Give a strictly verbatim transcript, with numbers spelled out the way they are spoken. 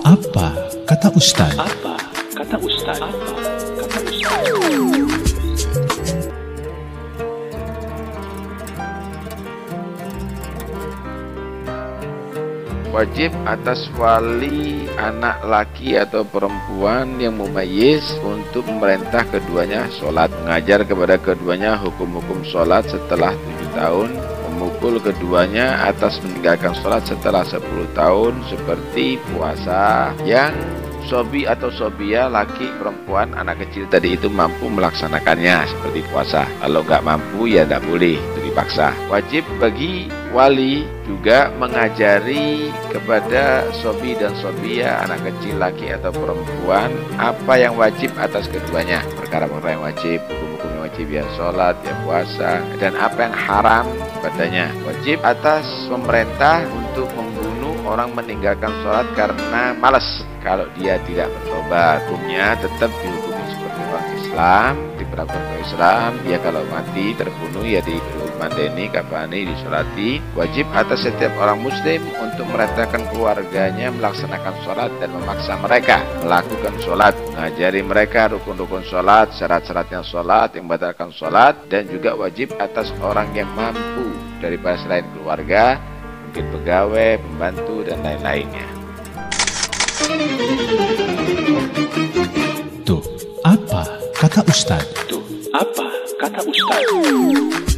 Apa kata Ustaz? Apa kata Ustaz? Apa kata Ustaz? Wajib atas wali anak laki atau perempuan yang mumayyiz untuk memerintah keduanya sholat, mengajar kepada keduanya hukum-hukum sholat setelah tujuh tahun, memukul keduanya atas meninggalkan sholat setelah sepuluh tahun, seperti puasa. Yang sobi atau sobia, laki perempuan anak kecil tadi itu mampu melaksanakannya seperti puasa. Kalau nggak mampu ya tidak boleh, itu dipaksa. Wajib bagi wali juga mengajari kepada sobi dan sobia, anak kecil laki atau perempuan, apa yang wajib atas keduanya, perkara-perkara yang wajib, hukum-hukum yang wajib, ya sholat, ya puasa, dan apa yang haram padanya. Wajib atas pemerintah untuk membunuh orang meninggalkan sholat karena malas. Kalau dia tidak bertobat, hukumnya tetap dihukumi seperti orang Islam, diperlakukan oleh Islam. Ya kalau mati terbunuh ya diberi mandeni, kafani, disolati. Wajib atas setiap orang muslim untuk merintahkan keluarganya melaksanakan sholat dan memaksa mereka melakukan sholat, mengajari mereka rukun-rukun sholat, syarat-syaratnya sholat, yang membatalkan sholat, dan juga wajib atas orang yang mampu daripada selain keluarga, mungkin pegawai, pembantu, dan lain-lainnya. Tuh, apa kata Ustaz? Tuh, apa kata Ustaz?